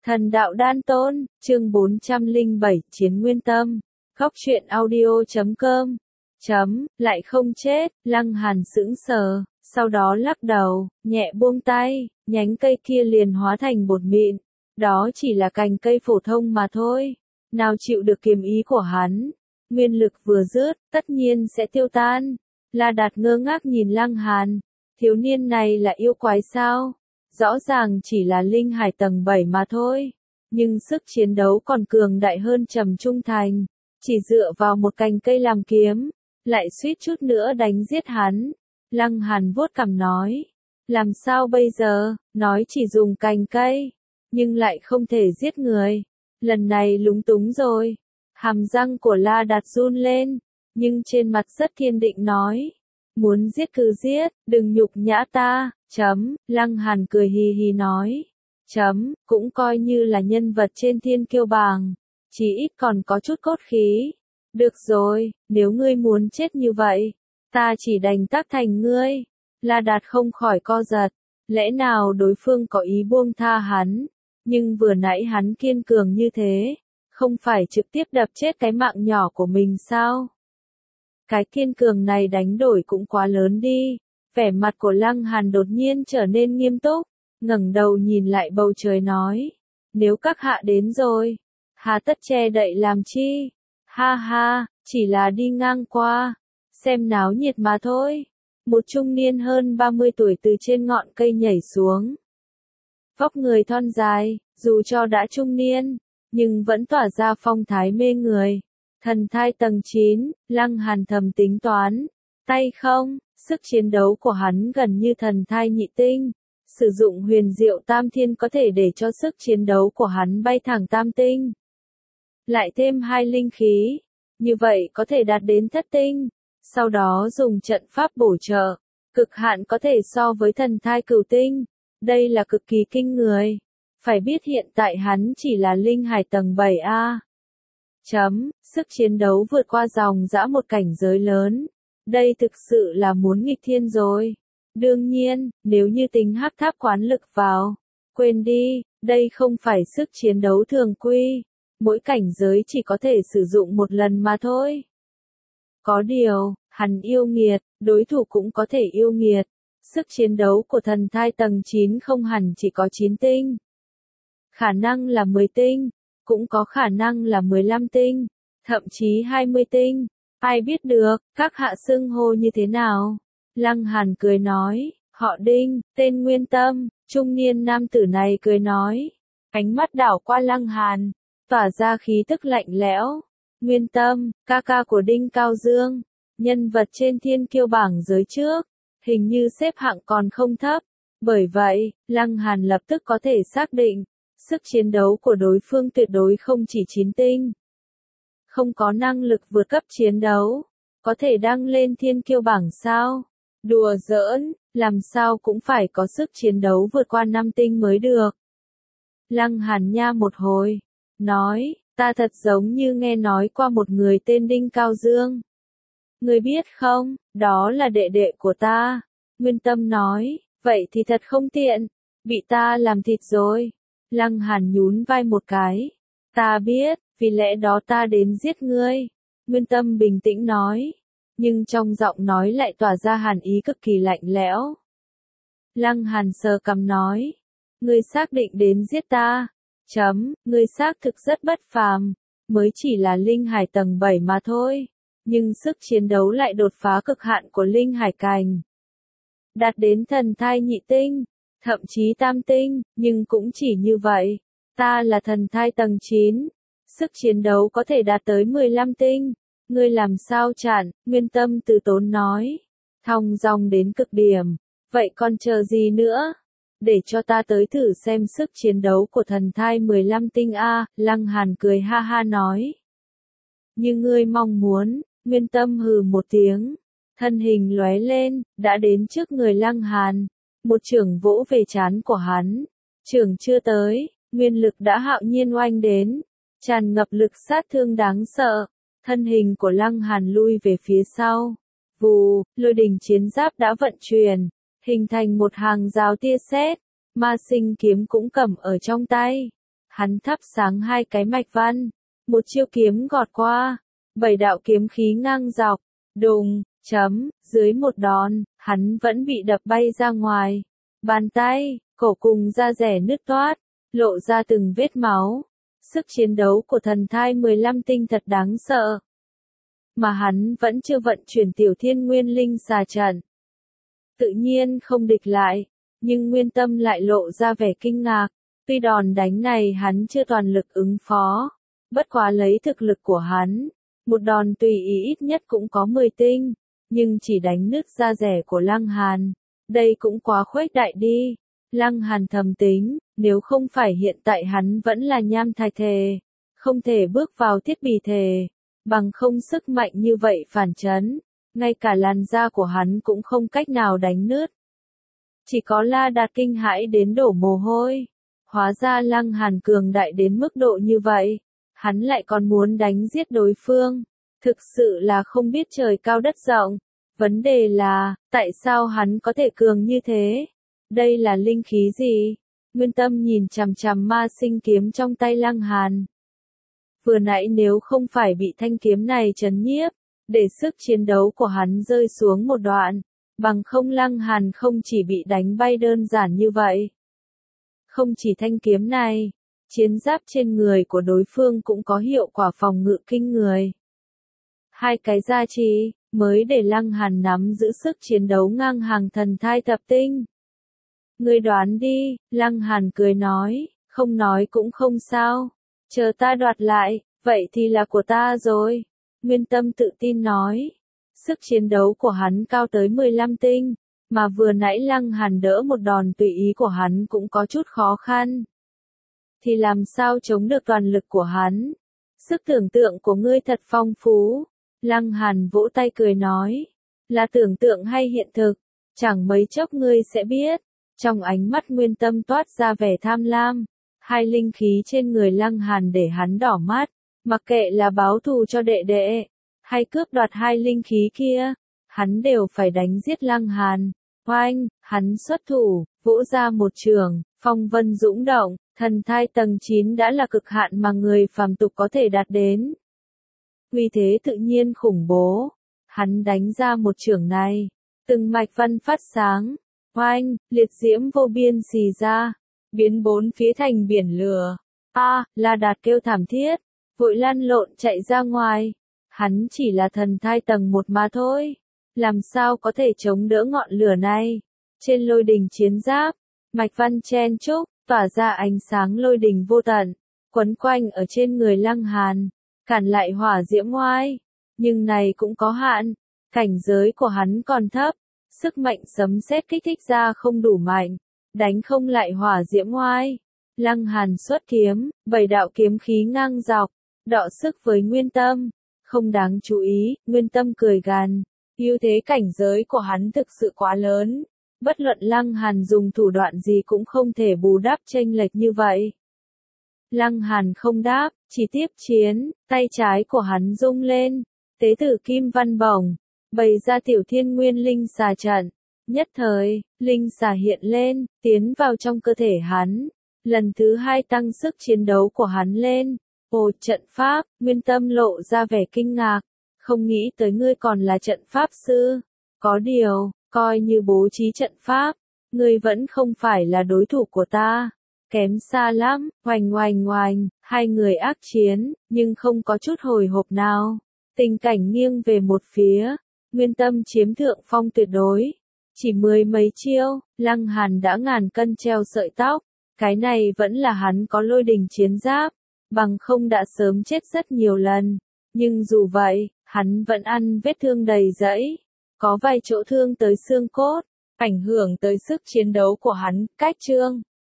Thần đạo đan tôn, chương 407, Chiến Nguyên Tâm. Góc truyện audio.com. Lại không chết, Lăng Hàn sững sờ, sau đó lắc đầu, nhẹ buông tay, nhánh cây kia liền hóa thành bột mịn. Đó chỉ là cành cây phổ thông mà thôi. Nào chịu được kiếm ý của hắn. Nguyên lực vừa dứt, tất nhiên sẽ tiêu tan. La Đạt ngơ ngác nhìn Lăng Hàn. Thiếu niên này là yêu quái sao? Rõ ràng chỉ là linh hải tầng 7 mà thôi. Nhưng sức chiến đấu còn cường đại hơn Trầm Trung Thành. Chỉ dựa vào một cành cây làm kiếm. Lại suýt chút nữa đánh giết hắn. Lăng Hàn vuốt cằm nói. Làm sao bây giờ? Nói chỉ dùng cành cây. Nhưng lại không thể giết người. Lần này lúng túng rồi. Hàm răng của La Đạt run lên. Nhưng trên mặt rất kiên định nói. Muốn giết cứ giết, đừng nhục nhã ta. Lăng Hàn cười hì hì nói. Cũng coi như là nhân vật trên thiên kiêu bảng. Chỉ ít còn có chút cốt khí. Được rồi, nếu ngươi muốn chết như vậy, ta chỉ đành tác thành ngươi. La Đạt không khỏi co giật. Lẽ nào đối phương có ý buông tha hắn? Nhưng vừa nãy hắn kiên cường như thế, không phải trực tiếp đập chết cái mạng nhỏ của mình sao? Cái kiên cường này đánh đổi cũng quá lớn đi. Vẻ mặt của Lăng Hàn đột nhiên trở nên nghiêm túc, ngẩng đầu nhìn lại bầu trời nói. Nếu các hạ đến rồi, hà tất che đậy làm chi? Ha ha, chỉ là đi ngang qua, xem náo nhiệt mà thôi. Một trung niên hơn 30 tuổi từ trên ngọn cây nhảy xuống. Vóc người thon dài, dù cho đã trung niên, nhưng vẫn tỏa ra phong thái mê người. Thần thai tầng 9, Lăng Hàn thầm tính toán. Tay không, sức chiến đấu của hắn gần như thần thai nhị tinh. Sử dụng huyền diệu tam thiên có thể để cho sức chiến đấu của hắn bay thẳng tam tinh. Lại thêm 2 linh khí. Như vậy có thể đạt đến thất tinh. Sau đó dùng trận pháp bổ trợ. Cực hạn có thể so với thần thai cửu tinh. Đây là cực kỳ kinh người. Phải biết hiện tại hắn chỉ là linh hải tầng 7A. Sức chiến đấu vượt qua dòng dã một cảnh giới lớn. Đây thực sự là muốn nghịch thiên rồi. Đương nhiên, nếu như tính hắc tháp quán lực vào, quên đi, đây không phải sức chiến đấu thường quy. Mỗi cảnh giới chỉ có thể sử dụng một lần mà thôi. Có điều, hắn yêu nghiệt, đối thủ cũng có thể yêu nghiệt. Sức chiến đấu của thần thai tầng 9 không hẳn chỉ có 9 tinh. Khả năng là 10 tinh, cũng có khả năng là 15 tinh, thậm chí 20 tinh. Ai biết được, các hạ xưng hô như thế nào? Lăng Hàn cười nói, họ Đinh, tên Nguyên Tâm. Trung niên nam tử này cười nói. Ánh mắt đảo qua Lăng Hàn, tỏa ra khí tức lạnh lẽo. Nguyên Tâm, ca ca của Đinh Cao Dương, nhân vật trên thiên kiêu bảng giới trước, hình như xếp hạng còn không thấp. Bởi vậy, Lăng Hàn lập tức có thể xác định, sức chiến đấu của đối phương tuyệt đối không chỉ 9 tinh. Không có năng lực vượt cấp chiến đấu, có thể đăng lên thiên kiêu bảng sao? Đùa giỡn, làm sao cũng phải có sức chiến đấu vượt qua 5 tinh mới được. Lăng Hàn nha một hồi, nói, ta thật giống như nghe nói qua một người tên Đinh Cao Dương. Ngươi biết không, đó là đệ đệ của ta. Nguyên Tâm nói, vậy thì thật không tiện, bị ta làm thịt rồi. Lăng Hàn nhún vai một cái. Ta biết, vì lẽ đó ta đến giết ngươi. Nguyên Tâm bình tĩnh nói. Nhưng trong giọng nói lại tỏa ra hàn ý cực kỳ lạnh lẽo. Lăng Hàn sờ cằm nói. Ngươi xác định đến giết ta. Ngươi xác thực rất bất phàm. Mới chỉ là linh hải tầng 7 mà thôi. Nhưng sức chiến đấu lại đột phá cực hạn của linh hải cành. Đạt đến thần thai nhị tinh. Thậm chí tam tinh, nhưng cũng chỉ như vậy. Ta là thần thai tầng 9. Sức chiến đấu có thể đạt tới 15 tinh. Ngươi làm sao chặn? Nguyên Tâm từ tốn nói. Thong dong đến cực điểm. Vậy còn chờ gì nữa? Để cho ta tới thử xem sức chiến đấu của thần thai 15 tinh A. Lăng Hàn cười ha ha nói. Như ngươi mong muốn. Nguyên Tâm hừ một tiếng. Thân hình lóe lên, đã đến trước người Lăng Hàn. Một chưởng vỗ về trán của hắn. Chưởng chưa tới, nguyên lực đã hạo nhiên oanh đến. Tràn ngập lực sát thương đáng sợ. Thân hình của Lăng Hàn lui về phía sau. Vù, lôi đình chiến giáp đã vận chuyển. Hình thành một hàng rào tia sét. Ma sinh kiếm cũng cầm ở trong tay. hắn thắp sáng 2 cái mạch văn, một chiêu kiếm gọt qua, 7 đạo kiếm khí ngang dọc, đùng, chấm, dưới một đòn, hắn vẫn bị đập bay ra ngoài. Bàn tay, cổ cùng da rẻ nứt toát, lộ ra từng vết máu. Sức chiến đấu của thần thai 15 tinh thật đáng sợ. Mà hắn vẫn chưa vận chuyển tiểu thiên nguyên linh xà trận. Tự nhiên không địch lại, nhưng Nguyên Tâm lại lộ ra vẻ kinh ngạc. Tuy đòn đánh này hắn chưa toàn lực ứng phó, bất quá lấy thực lực của hắn, một đòn tùy ý ít nhất cũng có 10 tinh, nhưng chỉ đánh nứt da rẻ của Lăng Hàn. Đây cũng quá khuếch đại đi. Lăng Hàn thầm tính, nếu không phải hiện tại hắn vẫn là nham thạch thể, không thể bước vào thiết bị thể, bằng không sức mạnh như vậy phản chấn, ngay cả làn da của hắn cũng không cách nào đánh nứt. Chỉ có La Đạt kinh hãi đến đổ mồ hôi. Hóa ra Lăng Hàn cường đại đến mức độ như vậy, hắn lại còn muốn đánh giết đối phương, thực sự là không biết trời cao đất rộng. Vấn đề là, tại sao hắn có thể cường như thế? Đây là linh khí gì? Nguyên Tâm nhìn chằm chằm ma sinh kiếm trong tay Lăng Hàn. Vừa nãy nếu không phải bị thanh kiếm này trấn nhiếp, để sức chiến đấu của hắn rơi xuống một đoạn, bằng không Lăng Hàn không chỉ bị đánh bay đơn giản như vậy. Không chỉ thanh kiếm này, chiến giáp trên người của đối phương cũng có hiệu quả phòng ngự kinh người. 2 cái gia trì, mới để Lăng Hàn nắm giữ sức chiến đấu ngang hàng thần thai thập tinh. Ngươi đoán đi, Lăng Hàn cười nói cũng không sao. Chờ ta đoạt lại, vậy thì là của ta rồi. Nguyên Tâm tự tin nói. Sức chiến đấu của hắn cao tới 15 tinh, mà vừa nãy Lăng Hàn đỡ một đòn tùy ý của hắn cũng có chút khó khăn. Thì làm sao chống được toàn lực của hắn? Sức tưởng tượng của ngươi thật phong phú. Lăng Hàn vỗ tay cười nói. Là tưởng tượng hay hiện thực? Chẳng mấy chốc ngươi sẽ biết. Trong ánh mắt Nguyên Tâm toát ra vẻ tham lam. 2 linh khí trên người Lăng Hàn để hắn đỏ mắt. Mặc kệ là báo thù cho đệ đệ, hay cướp đoạt 2 linh khí kia, hắn đều phải đánh giết Lăng Hàn. Oanh, hắn xuất thủ, vỗ ra một trường, phong vân dũng động, thần thai tầng 9 đã là cực hạn mà người phàm tục có thể đạt đến. Uy thế tự nhiên khủng bố. Hắn đánh ra một chưởng này, từng mạch văn phát sáng. Oanh, liệt diễm vô biên xì ra, biến 4 phía thành biển lửa. La Đạt kêu thảm thiết, vội lăn lộn chạy ra ngoài. Hắn chỉ là thần thai tầng 1 mà thôi, làm sao có thể chống đỡ ngọn lửa này. Trên lôi đình chiến giáp, mạch văn chen chúc, tỏa ra ánh sáng lôi đình vô tận, quấn quanh ở trên người Lăng Hàn, cản lại hỏa diễm oai. Nhưng này cũng có hạn, cảnh giới của hắn còn thấp, sức mạnh sấm sét kích thích ra không đủ mạnh, đánh không lại hỏa diễm oai. Lăng Hàn xuất kiếm, 7 đạo kiếm khí ngang dọc, đọ sức với Nguyên Tâm. Không đáng chú ý, Nguyên Tâm cười gằn, ưu thế cảnh giới của hắn thực sự quá lớn, bất luận Lăng Hàn dùng thủ đoạn gì cũng không thể bù đắp chênh lệch như vậy. Lăng Hàn không đáp, chỉ tiếp chiến, tay trái của hắn rung lên, tế tử kim văn bổng, bày ra tiểu thiên nguyên linh xà trận. Nhất thời, linh xà hiện lên, tiến vào trong cơ thể hắn, lần thứ 2 tăng sức chiến đấu của hắn lên. Ồ, trận pháp, Nguyên Tâm lộ ra vẻ kinh ngạc, không nghĩ tới ngươi còn là trận pháp sư. Có điều, coi như bố trí trận pháp, ngươi vẫn không phải là đối thủ của ta. Kém xa lắm, oanh oanh oanh, 2 người ác chiến, nhưng không có chút hồi hộp nào. Tình cảnh nghiêng về một phía, Nguyên Tâm chiếm thượng phong tuyệt đối. Chỉ 10 mấy chiêu, Lăng Hàn đã ngàn cân treo sợi tóc. Cái này vẫn là hắn có lôi đình chiến giáp, bằng không đã sớm chết rất nhiều lần. Nhưng dù vậy, hắn vẫn ăn vết thương đầy rẫy, có vài chỗ thương tới xương cốt, ảnh hưởng tới sức chiến đấu của hắn. Cách chương